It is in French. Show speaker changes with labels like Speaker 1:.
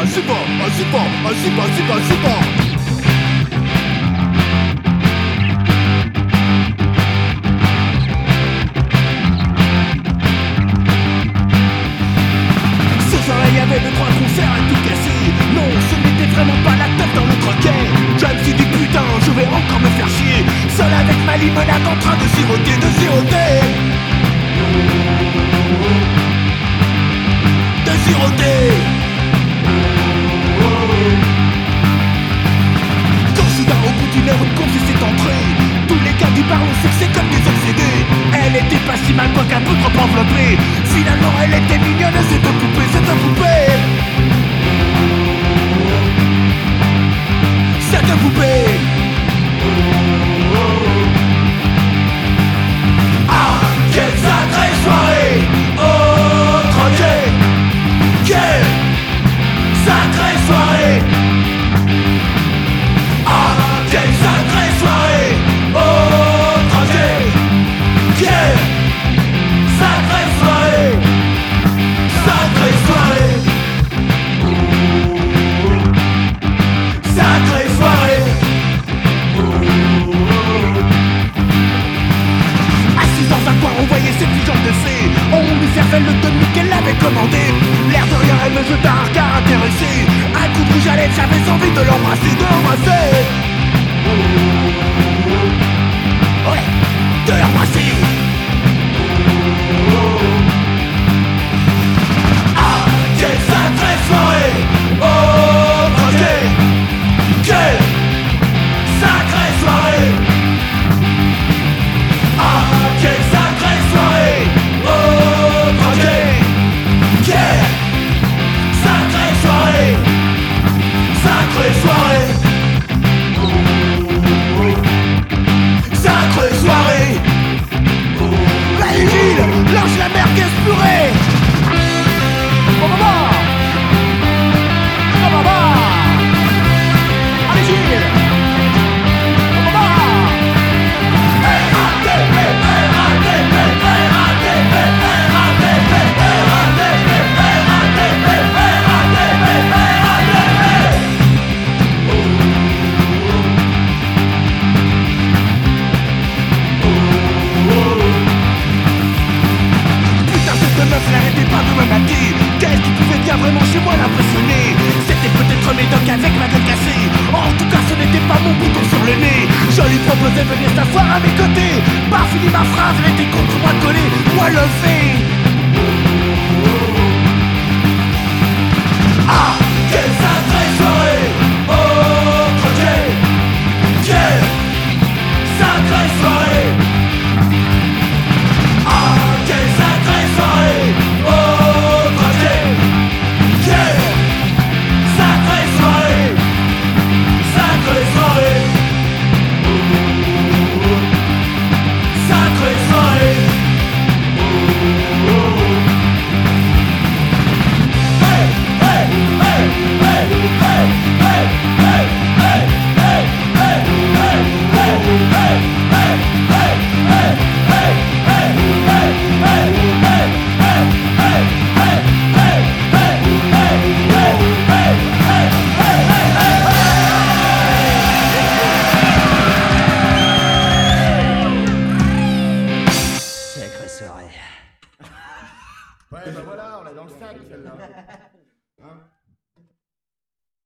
Speaker 1: Il y avait 2-3 concerts à tout casser. Non, ce n'était vraiment pas la teuf dans le troquet. Je me suis dit putain, je vais encore me faire chier, seul avec ma limonade en train de siroter, de siroter. De siroter. Quand soudain au bout d'une heure une conf s'est entrée, tous les gars du bar ont succès comme des obsédés. Elle était pas si mal quoi qu'un peu trop enveloppée. Finalement elle était mignonne, cette poupée, cette poupée. Cette poupée. Ah, quelle sacrée soirée. Oh, tranquille. Quelle sacrée soirée. Ah, quelle sacrée soirée. Oh, tranquille. Quelle sacrée soirée. Sacrée soirée. Sacrée soirée. Assise dans un coin, on voyait cette figure de fée. On lui servait le demi qu'elle avait commandé. L'air de rien, elle me jeta un regard intéressé. Un coup de rouge à lèvres, j'avais envie de l'embrasser, de l'embrasser. Ouais, de l'embrasser. Ah, quelle sacrée soirée. Oh, tranquille. Quelle sacrée soirée. Ah, quelle sacrée soirée. Oh, tranquille. Quelle sacrée soirée. Sacrée soirée. Sacrée soirée. Allez Gilles, lâche la merguez purée. Oh maman. Oh maman. Allez Gilles. Oh maman. Putain, cette meuf n'arrêtait pas de me mater. Qu'est-ce qui pouvait bien vraiment chez moi l'impressionner? C'était peut-être Médoc avec ma gueule cassée. En tout cas ce n'était pas mon bouton sur le nez. Je lui proposais de venir s'asseoir à mes côtés. Pas fini ma phrase, elle était contre moi collée. Moi le fais. Ah, quelle sacrée soirée. Oh, tranquille. Quelle sacrée soirée. Ah, quelle sacrée soirée. Oh, tranquille. Quelle sacrée soirée. Sacrée soirée. Sacrée soirée. Hey, hey, hey, hey, hey, hey, hey, hey, hey, hey, hey, hey, hey, hey, hey, hey, hey, hey, hey, sacrée soirée.
Speaker 2: Ouais, bah voilà, on l'a dans le sac celle-là. Hein?